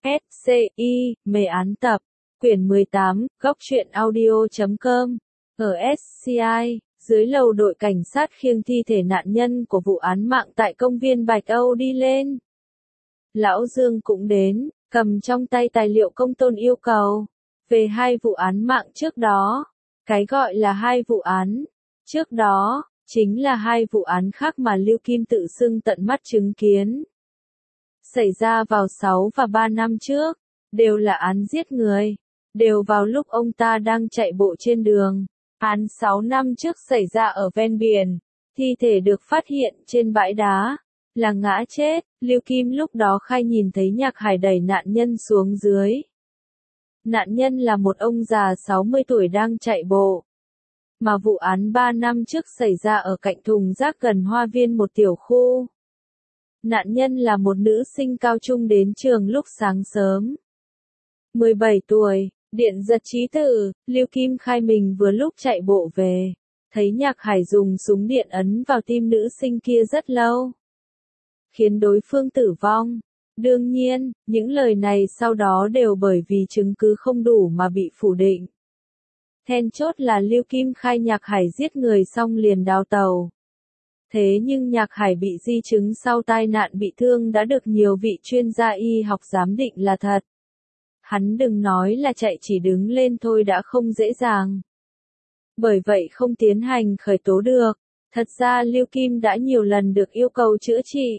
SCI, mê án tập, quyển 18, góc truyện audio.com, ở SCI, dưới lầu đội cảnh sát khiêng thi thể nạn nhân của vụ án mạng tại công viên Bạch Âu đi lên. Lão Dương cũng đến, cầm trong tay tài liệu công tôn yêu cầu, về hai vụ án mạng trước đó. Cái gọi là hai vụ án trước đó, chính là hai vụ án khác mà Lưu Kim tự xưng tận mắt chứng kiến. Xảy ra vào 6 và 3 năm trước, đều là án giết người, đều vào lúc ông ta đang chạy bộ trên đường. Án 6 năm trước xảy ra ở ven biển, thi thể được phát hiện trên bãi đá, là ngã chết. Lưu Kim lúc đó khai nhìn thấy Nhạc Hải đẩy nạn nhân xuống dưới. Nạn nhân là một ông già 60 tuổi đang chạy bộ. Mà vụ án 3 năm trước xảy ra ở cạnh thùng rác gần hoa viên một tiểu khu. Nạn nhân là một nữ sinh cao trung đến trường lúc sáng sớm. 17 tuổi, điện giật trí tử. Lưu Kim khai mình vừa lúc chạy bộ về, thấy Nhạc Hải dùng súng điện ấn vào tim nữ sinh kia rất lâu, khiến đối phương tử vong. Đương nhiên, những lời này sau đó đều bởi vì chứng cứ không đủ mà bị phủ định. Then chốt là Lưu Kim khai Nhạc Hải giết người xong liền đào tàu. Thế nhưng Nhạc Hải bị di chứng sau tai nạn bị thương đã được nhiều vị chuyên gia y học giám định là thật. Hắn đừng nói là chạy, chỉ đứng lên thôi đã không dễ dàng. Bởi vậy không tiến hành khởi tố được. Thật ra Lưu Kim đã nhiều lần được yêu cầu chữa trị.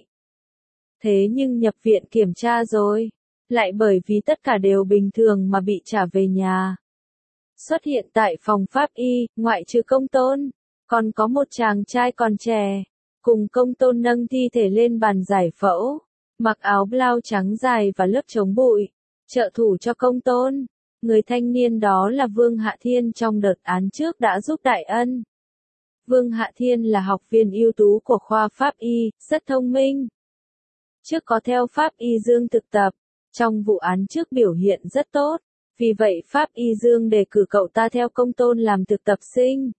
Thế nhưng nhập viện kiểm tra rồi, lại bởi vì tất cả đều bình thường mà bị trả về nhà. Xuất hiện tại phòng pháp y, ngoại trừ công tôn, còn có một chàng trai còn trẻ, cùng công tôn nâng thi thể lên bàn giải phẫu, mặc áo blau trắng dài và lớp chống bụi, trợ thủ cho công tôn. Người thanh niên đó là Vương Hạ Thiên, trong đợt án trước đã giúp đại ân. Vương Hạ Thiên là học viên ưu tú của khoa pháp y, rất thông minh. Trước có theo Pháp Y Dương thực tập, trong vụ án trước biểu hiện rất tốt, vì vậy Pháp Y Dương đề cử cậu ta theo công tôn làm thực tập sinh.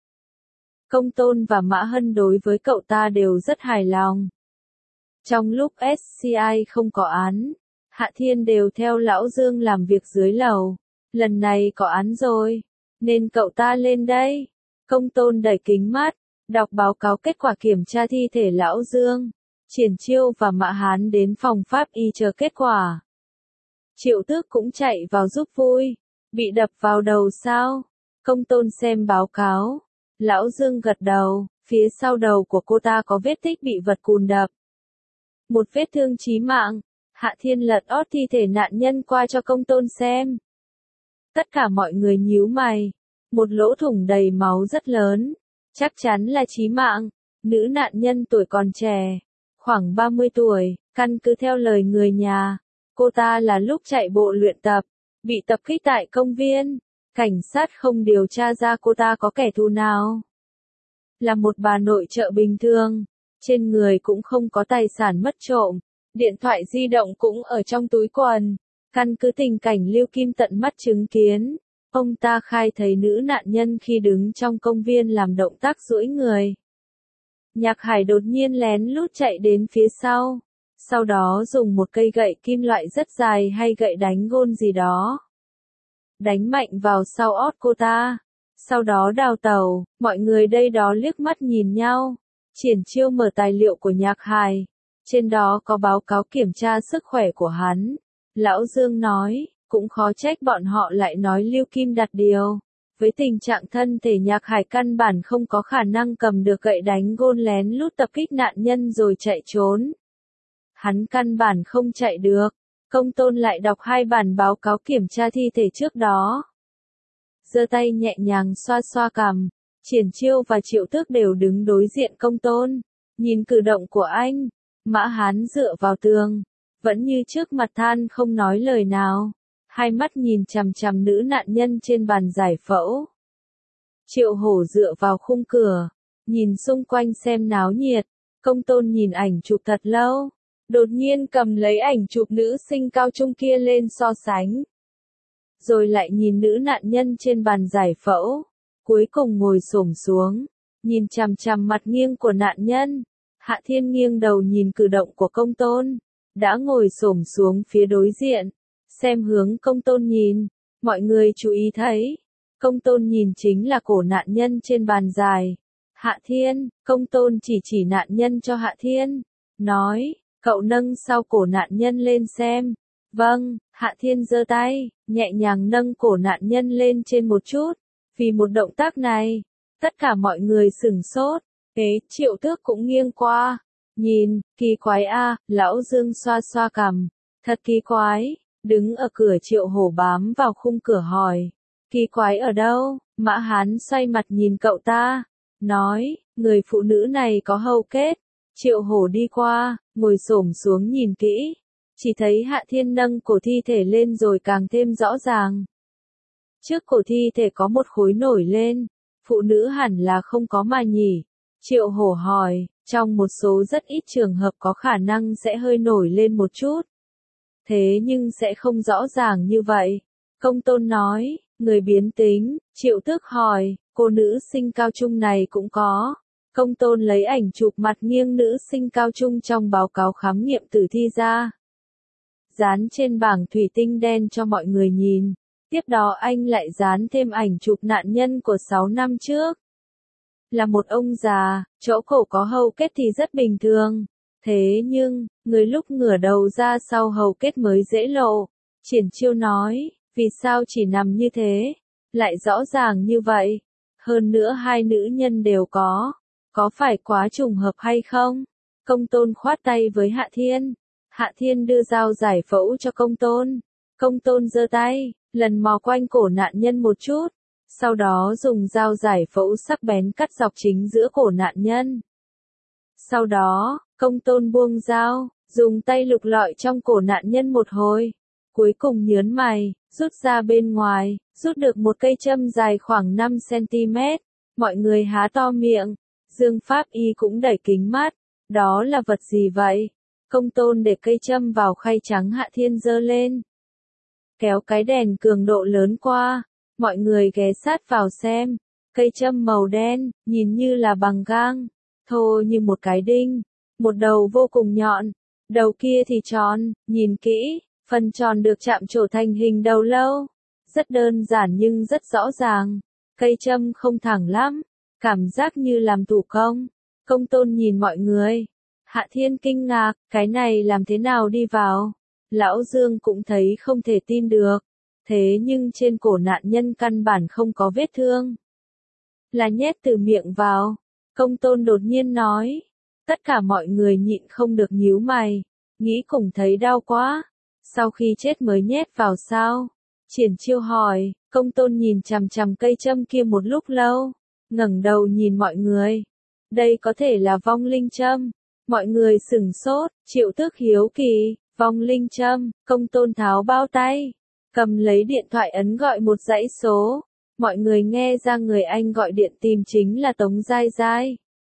Công tôn và Mã Hân đối với cậu ta đều rất hài lòng. Trong lúc SCI không có án, Hạ Thiên đều theo Lão Dương làm việc dưới lầu. Lần này có án rồi, nên cậu ta lên đây. Công tôn đẩy kính mắt, đọc báo cáo kết quả kiểm tra thi thể Lão Dương. Triển Chiêu và Mã Hán đến phòng pháp y chờ kết quả. Triệu Tước cũng chạy vào giúp vui. Bị đập vào đầu sao? Công tôn xem báo cáo. Lão Dương gật đầu, phía sau đầu của cô ta có vết tích bị vật cùn đập. Một vết thương chí mạng. Hạ Thiên lật ót thi thể nạn nhân qua cho công tôn xem. Tất cả mọi người nhíu mày. Một lỗ thủng đầy máu rất lớn. Chắc chắn là chí mạng. Nữ nạn nhân tuổi còn trẻ, khoảng 30 tuổi, căn cứ theo lời người nhà, cô ta là lúc chạy bộ luyện tập, bị tập kích tại công viên. Cảnh sát không điều tra ra cô ta có kẻ thù nào. Là một bà nội trợ bình thường, trên người cũng không có tài sản mất trộm, điện thoại di động cũng ở trong túi quần. Căn cứ tình cảnh Lưu Kim tận mắt chứng kiến, ông ta khai thấy nữ nạn nhân khi đứng trong công viên làm động tác duỗi người. Nhạc Hải đột nhiên lén lút chạy đến phía sau đó dùng một cây gậy kim loại rất dài hay gậy đánh gôn gì đó, đánh mạnh vào sau ót cô ta, sau đó đào tẩu. Mọi người đây đó liếc mắt nhìn nhau. Triển Chiêu mở tài liệu của Nhạc Hải, trên đó có báo cáo kiểm tra sức khỏe của hắn. Lão Dương nói, cũng khó trách bọn họ lại nói Lưu Kim đặt điều. Với tình trạng thân thể Nhạc Hải căn bản không có khả năng cầm được gậy đánh gôn lén lút tập kích nạn nhân rồi chạy trốn. Hắn căn bản không chạy được. Công tôn lại đọc hai bản báo cáo kiểm tra thi thể trước đó. Giơ tay nhẹ nhàng xoa xoa cằm. Triển Chiêu và Triệu Tước đều đứng đối diện công tôn. Nhìn cử động của anh, Mã Hán dựa vào tường, vẫn như trước mặt than không nói lời nào. Hai mắt nhìn chằm chằm nữ nạn nhân trên bàn giải phẫu. Triệu Hổ dựa vào khung cửa, nhìn xung quanh xem náo nhiệt. Công tôn nhìn ảnh chụp thật lâu, đột nhiên cầm lấy ảnh chụp nữ sinh cao trung kia lên so sánh. Rồi lại nhìn nữ nạn nhân trên bàn giải phẫu, cuối cùng ngồi xổm xuống, nhìn chằm chằm mặt nghiêng của nạn nhân. Hạ Thiên nghiêng đầu nhìn cử động của công tôn, đã ngồi xổm xuống phía đối diện. xem hướng Công Tôn nhìn. Mọi người chú ý thấy, Công Tôn nhìn chính là cổ nạn nhân trên bàn dài. Hạ Thiên, Công Tôn chỉ nạn nhân cho Hạ Thiên, nói, cậu nâng sau cổ nạn nhân lên xem. Vâng, Hạ Thiên giơ tay, nhẹ nhàng nâng cổ nạn nhân lên trên một chút. Vì một động tác này, tất cả mọi người sửng sốt. Triệu Tước cũng nghiêng qua, nhìn, kỳ quái a, lão Dương xoa xoa cằm, thật kỳ quái. Đứng ở cửa Triệu Hổ bám vào khung cửa hỏi, kỳ quái ở đâu? Mã Hán xoay mặt nhìn cậu ta, nói, người phụ nữ này có hầu kết. Triệu Hổ đi qua, ngồi xổm xuống nhìn kỹ, chỉ thấy Hạ Thiên nâng cổ thi thể lên rồi càng thêm rõ ràng. Trước cổ thi thể có một khối nổi lên, phụ nữ hẳn là không có mà nhỉ. Triệu Hổ hỏi, trong một số rất ít trường hợp có khả năng sẽ hơi nổi lên một chút. Thế nhưng sẽ không rõ ràng như vậy. Công Tôn nói, người biến tính. Triệu Tước hỏi, cô nữ sinh cao trung này cũng có. Công Tôn lấy ảnh chụp mặt nghiêng nữ sinh cao trung trong báo cáo khám nghiệm tử thi ra, dán trên bảng thủy tinh đen cho mọi người nhìn. Tiếp đó anh lại dán thêm ảnh chụp nạn nhân của 6 năm trước. Là một ông già, chỗ cổ có hầu kết thì rất bình thường. Thế nhưng, người lúc ngửa đầu ra sau hầu kết mới dễ lộ. Triển Chiêu nói, vì sao chỉ nằm như thế? Lại rõ ràng như vậy. Hơn nữa hai nữ nhân đều có phải quá trùng hợp hay không? Công Tôn khoát tay với Hạ Thiên. Hạ Thiên đưa dao giải phẫu cho Công Tôn. Công Tôn giơ tay, lần mò quanh cổ nạn nhân một chút. Sau đó dùng dao giải phẫu sắc bén cắt dọc chính giữa cổ nạn nhân. Sau đó, Công Tôn buông dao, dùng tay lục lọi trong cổ nạn nhân một hồi. Cuối cùng nhớn mày, rút ra bên ngoài, rút được một cây châm dài khoảng 5 cm. Mọi người há to miệng. Dương Pháp Y cũng đẩy kính mắt. Đó là vật gì vậy? Công Tôn để cây châm vào khay trắng. Hạ Thiên giơ lên, kéo cái đèn cường độ lớn qua. Mọi người ghé sát vào xem. Cây châm màu đen, nhìn như là bằng gang, thô như một cái đinh. Một đầu vô cùng nhọn, đầu kia thì tròn, nhìn kỹ, phần tròn được chạm trổ thành hình đầu lâu. Rất đơn giản nhưng rất rõ ràng. Cây châm không thẳng lắm, cảm giác như làm thủ công. Công Tôn nhìn mọi người. Hạ Thiên kinh ngạc, cái này làm thế nào đi vào? Lão Dương cũng thấy không thể tin được. Thế nhưng trên cổ nạn nhân căn bản không có vết thương. Là nhét từ miệng vào. Công Tôn đột nhiên nói. Tất cả mọi người nhịn không được nhíu mày. Nghĩ cùng thấy đau quá. Sau khi chết mới nhét vào sao? Triển Chiêu hỏi. Công Tôn nhìn chằm chằm cây châm kia một lúc lâu. Ngẩng đầu nhìn mọi người. Đây có thể là vong linh châm. Mọi người sửng sốt. Triệu Tước hiếu kỳ. Vong linh châm. Công Tôn tháo bao tay, cầm lấy điện thoại ấn gọi một dãy số. Mọi người nghe ra người anh gọi điện tìm chính là Tống Giai Giai.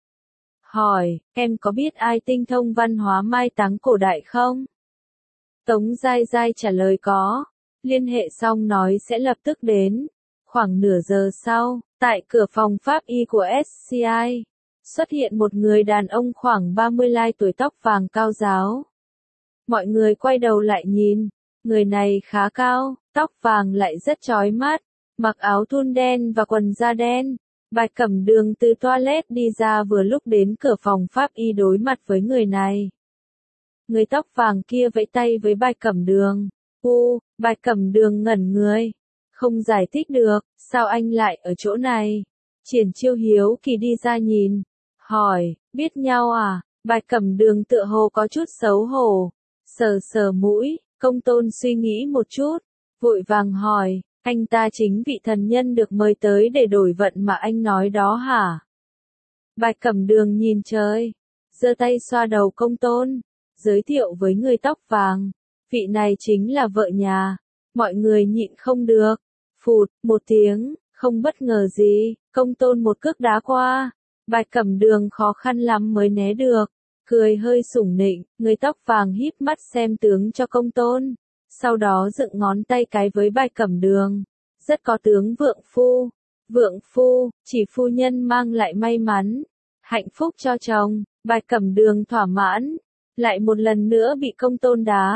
Hỏi, em có biết ai tinh thông văn hóa mai táng cổ đại không? Tống Giai Giai trả lời có. Liên hệ xong nói sẽ lập tức đến. Khoảng nửa giờ sau, tại cửa phòng pháp y của SCI, xuất hiện một người đàn ông khoảng 30 lai tuổi, tóc vàng cao ráo. Mọi người quay đầu lại nhìn. Người này khá cao, tóc vàng lại rất chói mắt, mặc áo thun đen và quần da đen. Bạch Cẩm Đường từ toilet đi ra vừa lúc đến cửa phòng pháp y đối mặt với người này. Người tóc vàng kia vẫy tay với Bạch Cẩm Đường. Bạch Cẩm Đường ngẩn người, không giải thích được, sao anh lại ở chỗ này? Triển Chiêu hiếu kỳ đi ra nhìn, hỏi, biết nhau à? Bạch Cẩm Đường tựa hồ có chút xấu hổ, sờ mũi. Công Tôn suy nghĩ một chút, vội vàng hỏi, anh ta chính vị thần nhân được mời tới để đổi vận mà anh nói đó hả? Bạch Cẩm Đường nhìn trời, giơ tay xoa đầu Công Tôn, giới thiệu với người tóc vàng, vị này chính là vợ nhà. Mọi người nhịn không được, phụt, một tiếng, không bất ngờ gì, Công Tôn một cước đá qua. Bạch Cẩm Đường khó khăn lắm mới né được. Cười hơi sủng nịnh, người tóc vàng híp mắt xem tướng cho Công Tôn, sau đó dựng ngón tay cái với Bạch Cẩm Đường. Rất có tướng vượng phu, chỉ phu nhân mang lại may mắn, hạnh phúc cho chồng. Bạch Cẩm Đường thỏa mãn, lại một lần nữa bị Công Tôn đá.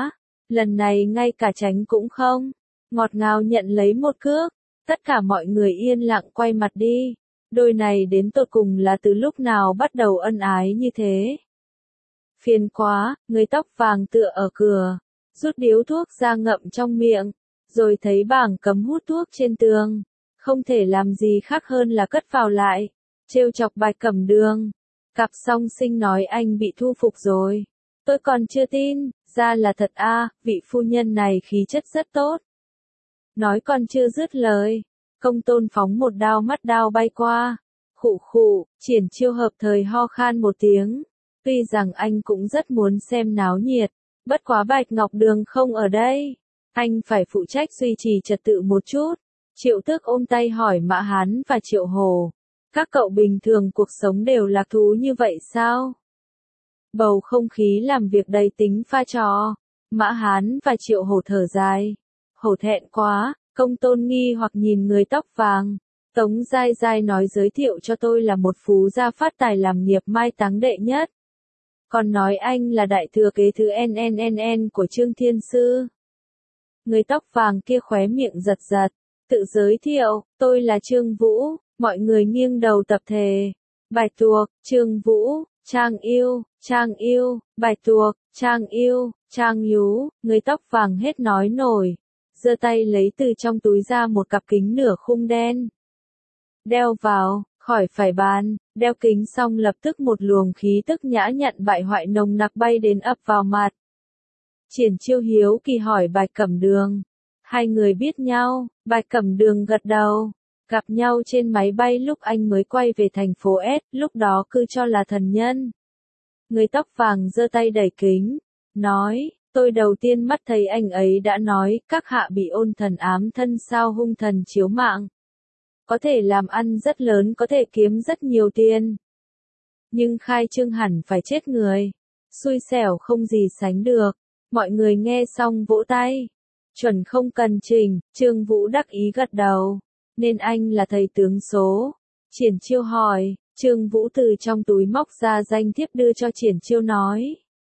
Lần này ngay cả tránh cũng không. Ngọt ngào nhận lấy một cước. Tất cả mọi người yên lặng quay mặt đi. Đôi này đến tột cùng là từ lúc nào bắt đầu ân ái như thế. Phiền quá, người tóc vàng tựa ở cửa. Rút điếu thuốc ra ngậm trong miệng. Rồi thấy bảng cấm hút thuốc trên tường. Không thể làm gì khác hơn là cất vào lại. Trêu chọc Bạch Cẩm Đường. Cặp song sinh nói anh bị thu phục rồi. Tôi còn chưa tin, ra là thật a, vị phu nhân này khí chất rất tốt. Nói còn chưa dứt lời, Công Tôn phóng một đao mắt đao bay qua. Khụ khụ, Triển Chiêu hợp thời ho khan một tiếng. Tuy rằng anh cũng rất muốn xem náo nhiệt, bất quá Bạch Ngọc Đường không ở đây. Anh phải phụ trách duy trì trật tự một chút. Triệu Tước ôm tay hỏi Mã Hán và Triệu Hồ. Các cậu bình thường cuộc sống đều lạc thú như vậy sao? Bầu không khí làm việc đầy tính pha trò. Mã Hán và Triệu Hổ thở dài. Hổ thẹn quá, Công Tôn nghi hoặc nhìn người tóc vàng. Tống Giai Giai nói giới thiệu cho tôi là một phú gia phát tài làm nghiệp mai táng đệ nhất. Còn nói anh là đại thừa kế thứ NNNN của Trương Thiên Sư. Người tóc vàng kia khóe miệng giật giật. Tự giới thiệu, tôi là Trương Vũ. Mọi người nghiêng đầu tập thề. Bạch Tuộc, Trương Vũ, Trang Yêu, Bạch Tuộc, Trang Nhú, người tóc vàng hết nói nổi. Giơ tay lấy từ trong túi ra một cặp kính nửa khung đen. Đeo vào, khỏi phải bàn, đeo kính xong lập tức một luồng khí tức nhã nhặn bại hoại nồng nặc bay đến ập vào mặt. Triển Chiêu hiếu kỳ hỏi Bạch Cẩm Đường. Hai người biết nhau, Bạch Cẩm Đường gật đầu. Gặp nhau trên máy bay lúc anh mới quay về thành phố S, lúc đó cứ cho là thần nhân. Người tóc vàng giơ tay đẩy kính, nói, tôi đầu tiên mắt thấy anh ấy đã nói, các hạ bị ôn thần ám thân sao hung thần chiếu mạng. Có thể làm ăn rất lớn, có thể kiếm rất nhiều tiền. Nhưng khai trương hẳn phải chết người. Xui xẻo không gì sánh được. Mọi người nghe xong vỗ tay. Chuẩn không cần chỉnh, Trương Vũ đắc ý gật đầu. Nên anh là thầy tướng số. Triển Chiêu hỏi, Trương Vũ từ trong túi móc ra danh thiếp đưa cho Triển Chiêu nói.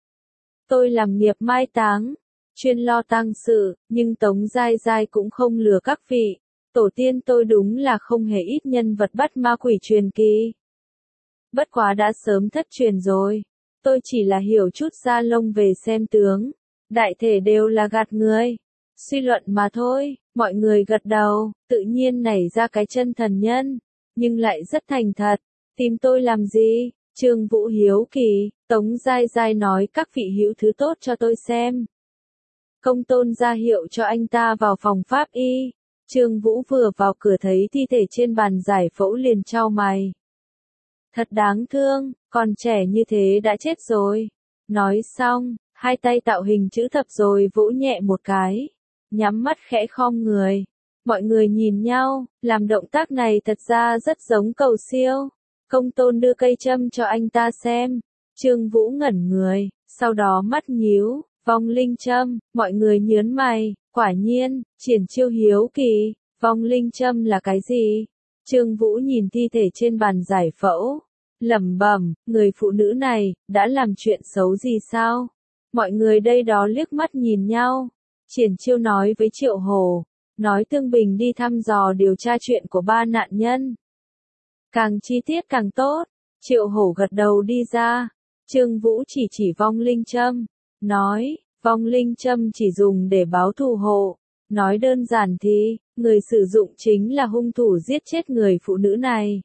Tôi làm nghiệp mai táng, chuyên lo tang sự, nhưng Tống Giai Giai cũng không lừa các vị. Tổ tiên tôi đúng là không hề ít nhân vật bắt ma quỷ truyền kỳ. Bất quá đã sớm thất truyền rồi. Tôi chỉ là hiểu chút da lông về xem tướng. Đại thể đều là gạt người. Suy luận mà thôi, mọi người gật đầu, tự nhiên nảy ra cái chân thần nhân. Nhưng lại rất thành thật. Tìm tôi làm gì? Trương Vũ hiếu kỳ, Tống Giai Giai nói các vị hữu thứ tốt cho tôi xem. Công Tôn ra hiệu cho anh ta vào phòng pháp y. Trương Vũ vừa vào cửa thấy thi thể trên bàn giải phẫu liền chau mày. Thật đáng thương, còn trẻ như thế đã chết rồi. Nói xong, hai tay tạo hình chữ thập rồi vỗ nhẹ một cái. Nhắm mắt khẽ khom người. Mọi người nhìn nhau, làm động tác này thật ra rất giống cầu siêu. Công Tôn đưa cây châm cho anh ta xem. Trương Vũ ngẩn người, sau đó mắt nhíu, vong linh châm, mọi người nhớn mày, quả nhiên, Triển Chiêu hiếu kỳ, vong linh châm là cái gì? Trương Vũ nhìn thi thể trên bàn giải phẫu, lẩm bẩm, người phụ nữ này, đã làm chuyện xấu gì sao? Mọi người đây đó liếc mắt nhìn nhau. Triển Chiêu nói với Triệu Hồ, nói Tương Bình đi thăm dò điều tra chuyện của ba nạn nhân. Càng chi tiết càng tốt. Triệu Hổ gật đầu đi ra. Trương Vũ chỉ vong linh châm. Nói, vong linh châm chỉ dùng để báo thù hộ. Nói đơn giản thì, người sử dụng chính là hung thủ giết chết người phụ nữ này.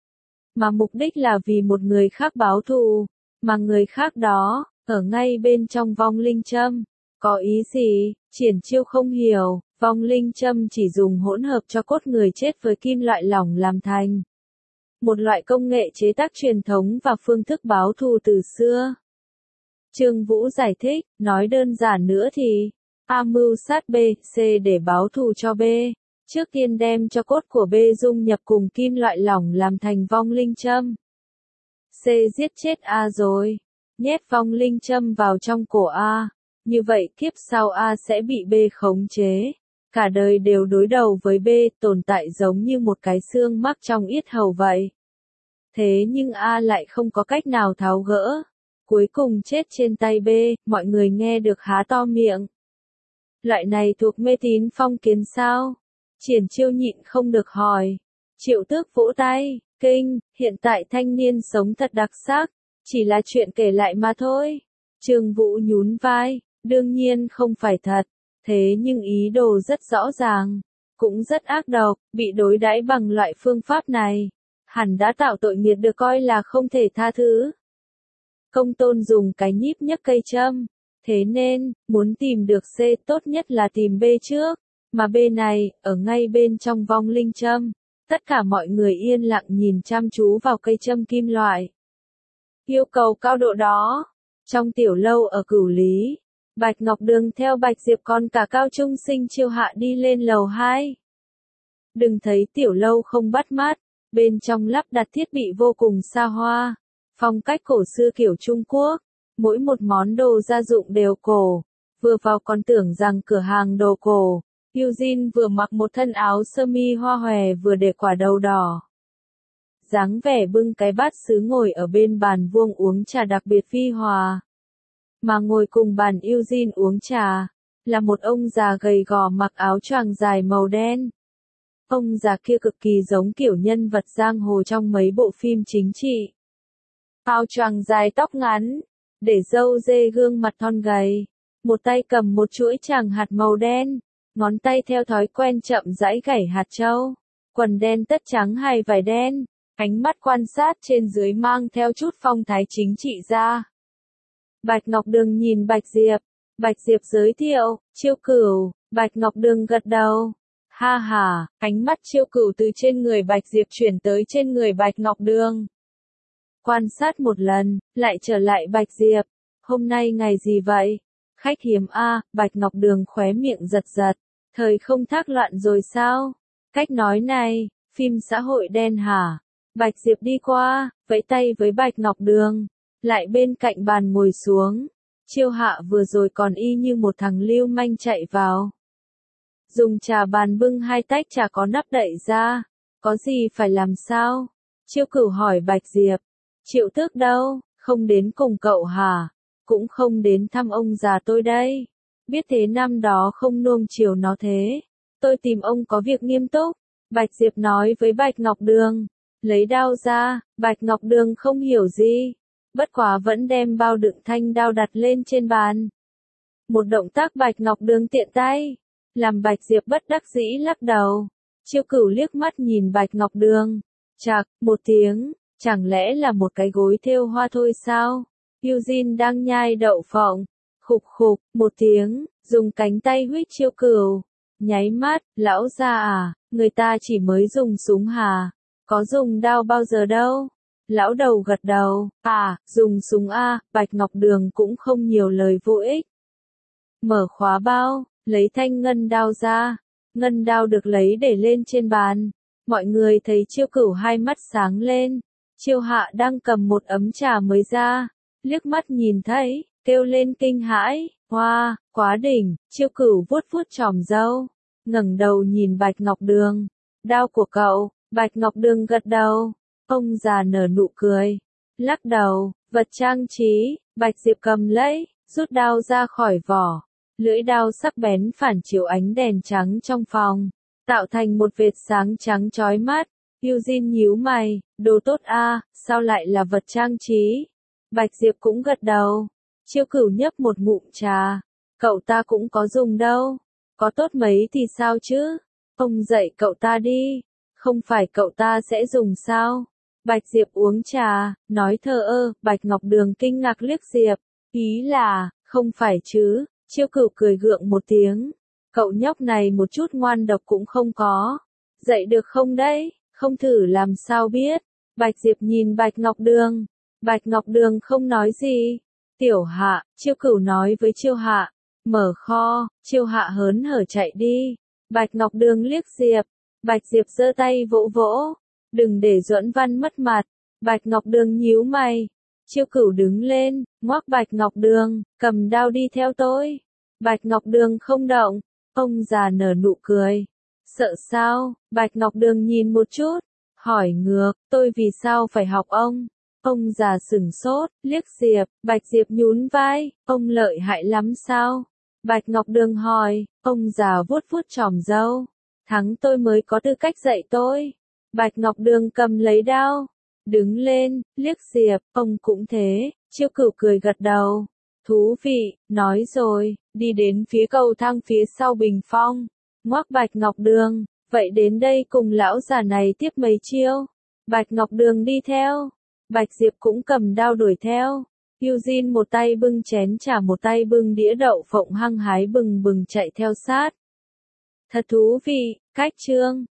Mà mục đích là vì một người khác báo thù. Mà người khác đó, ở ngay bên trong vong linh châm. Có ý gì? Triển Chiêu không hiểu. Vong linh châm chỉ dùng hỗn hợp cho cốt người chết với kim loại lỏng làm thành. Một loại công nghệ chế tác truyền thống và phương thức báo thù từ xưa. Trương Vũ giải thích, nói đơn giản nữa thì, A mưu sát B, C để báo thù cho B. Trước tiên đem cho cốt của B dung nhập cùng kim loại lỏng làm thành vong linh châm. C giết chết A rồi. Nhét vong linh châm vào trong cổ A. Như vậy kiếp sau A sẽ bị B khống chế. Cả đời đều đối đầu với B, tồn tại giống như một cái xương mắc trong yết hầu vậy. Thế nhưng A lại không có cách nào tháo gỡ. Cuối cùng chết trên tay B, mọi người nghe được há to miệng. Loại này thuộc mê tín phong kiến sao? Triển Chiêu nhịn không được hỏi. Triệu Tước vỗ tay, kinh, hiện tại thanh niên sống thật đặc sắc, chỉ là chuyện kể lại mà thôi. Trương Vũ nhún vai, đương nhiên không phải thật, thế nhưng ý đồ rất rõ ràng, cũng rất ác độc, bị đối đãi bằng loại phương pháp này, hẳn đã tạo tội nghiệp được coi là không thể tha thứ. Công Tôn dùng cái nhíp nhấc cây châm, thế nên, muốn tìm được C tốt nhất là tìm B trước, mà B này, ở ngay bên trong vong linh châm. Tất cả mọi người yên lặng nhìn chăm chú vào cây châm kim loại. Yêu cầu cao độ đó. Trong tiểu lâu ở Cửu Lý, Bạch Ngọc Đường theo Bạch Diệp còn cả Cao Trung Sinh Chiêu Hạ đi lên lầu 2. Đừng thấy tiểu lâu không bắt mắt, bên trong lắp đặt thiết bị vô cùng xa hoa, phong cách cổ xưa kiểu Trung Quốc, mỗi một món đồ gia dụng đều cổ, vừa vào còn tưởng rằng cửa hàng đồ cổ. Eugene vừa mặc một thân áo sơ mi hoa hòe vừa để quả đầu đỏ. Dáng vẻ bưng cái bát sứ ngồi ở bên bàn vuông uống trà đặc biệt phi hòa. Mà ngồi cùng bàn Eugene uống trà, là một ông già gầy gò mặc áo choàng dài màu đen. Ông già kia cực kỳ giống kiểu nhân vật giang hồ trong mấy bộ phim chính trị. Áo choàng dài tóc ngắn, để râu dê gương mặt thon gầy, một tay cầm một chuỗi tràng hạt màu đen. Ngón tay theo thói quen chậm rãi gảy hạt châu, quần đen tất trắng hay vải đen, ánh mắt quan sát trên dưới mang theo chút phong thái chính trị ra. Bạch Ngọc Đường nhìn Bạch Diệp giới thiệu, Chiêu Cửu, Bạch Ngọc Đường gật đầu. Ha ha, ánh mắt Chiêu Cửu từ trên người Bạch Diệp chuyển tới trên người Bạch Ngọc Đường. Quan sát một lần, lại trở lại Bạch Diệp, hôm nay ngày gì vậy? Khách hiếm a, Bạch Ngọc Đường khóe miệng giật giật. Thời không thác loạn rồi sao? Cách nói này, phim xã hội đen hả? Bạch Diệp đi qua, vẫy tay với Bạch Ngọc Đường, lại bên cạnh bàn ngồi xuống. Chiêu Hạ vừa rồi còn y như một thằng lưu manh chạy vào. Dùng trà bàn bưng 2 tách trà có nắp đậy ra. Có gì phải làm sao? Chiêu Cửu hỏi Bạch Diệp. Triệu Tước đâu, không đến cùng cậu hả? Cũng không đến thăm ông già tôi đây. Biết thế năm đó không nuông chiều nó thế. Tôi tìm ông có việc nghiêm túc. Bạch Diệp nói với Bạch Ngọc Đường. Lấy đao ra, Bạch Ngọc Đường không hiểu gì. Bất quá vẫn đem bao đựng thanh đao đặt lên trên bàn. Một động tác Bạch Ngọc Đường tiện tay, làm Bạch Diệp bất đắc dĩ lắc đầu. Chiêu Cửu liếc mắt nhìn Bạch Ngọc Đường. Chạc, một tiếng, chẳng lẽ là một cái gối thêu hoa thôi sao? Eugene đang nhai đậu phộng. Khục khục, một tiếng, dùng cánh tay huých Chiêu Cửu. Nháy mắt, lão già à, người ta chỉ mới dùng súng hà, có dùng đao bao giờ đâu. Lão đầu gật đầu, à, dùng súng a, Bạch Ngọc Đường cũng không nhiều lời vô ích. Mở khóa bao, lấy thanh ngân đao ra, ngân đao được lấy để lên trên bàn. Mọi người thấy Chiêu Cửu hai mắt sáng lên, Chiêu Hạ đang cầm một ấm trà mới ra, liếc mắt nhìn thấy, kêu lên kinh hãi, hoa, quá đỉnh. Chiêu Cửu vuốt vuốt chòm râu, ngẩng đầu nhìn Bạch Ngọc Đường, đao của cậu. Bạch Ngọc Đường gật đầu, ông già nở nụ cười, lắc đầu, vật trang trí. Bạch Diệp cầm lấy, rút đao ra khỏi vỏ, lưỡi đao sắc bén phản chiếu ánh đèn trắng trong phòng, tạo thành một vệt sáng trắng chói mắt. Eugene nhíu mày, đồ tốt a, sao lại là vật trang trí? Bạch Diệp cũng gật đầu. Chiêu Cửu nhấp một ngụm trà, cậu ta cũng có dùng đâu, có tốt mấy thì sao chứ? Ông dạy cậu ta đi, không phải cậu ta sẽ dùng sao? Bạch Diệp uống trà, nói thờ ơ. Bạch Ngọc Đường kinh ngạc liếc Diệp, ý là, không phải chứ? Chiêu Cửu cười gượng một tiếng, cậu nhóc này một chút ngoan độc cũng không có, dạy được không đấy? Không thử làm sao biết. Bạch Diệp nhìn Bạch Ngọc Đường, Bạch Ngọc Đường không nói gì. Tiểu Hạ, Chiêu Cửu nói với Chiêu Hạ, mở kho. Chiêu Hạ hớn hở chạy đi. Bạch Ngọc Đường liếc Diệp, Bạch Diệp giơ tay vỗ vỗ, đừng để Duẫn Văn mất mặt. Bạch Ngọc Đường nhíu mày. Chiêu Cửu đứng lên, ngoắc Bạch Ngọc Đường, cầm đao đi theo tôi. Bạch Ngọc Đường không động, ông già nở nụ cười. Sợ sao? Bạch Ngọc Đường nhìn một chút, hỏi ngược, tôi vì sao phải học ông? Ông già sửng sốt, liếc Diệp. Bạch Diệp nhún vai, ông lợi hại lắm sao? Bạch Ngọc Đường hỏi, ông già vuốt vuốt chòm râu. Thắng tôi mới có tư cách dạy tôi. Bạch Ngọc Đường cầm lấy đao, đứng lên, liếc Diệp, ông cũng thế. Chiêu Cửu cười gật đầu. Thú vị, nói rồi, đi đến phía cầu thang phía sau bình phong. Ngoắc Bạch Ngọc Đường, vậy đến đây cùng lão già này tiếp mấy chiêu. Bạch Ngọc Đường đi theo. Bạch Diệp cũng cầm đao đuổi theo. Eugene một tay bưng chén trà một tay bưng đĩa đậu phộng hăng hái bừng bừng chạy theo sát. Thật thú vị, cách chương.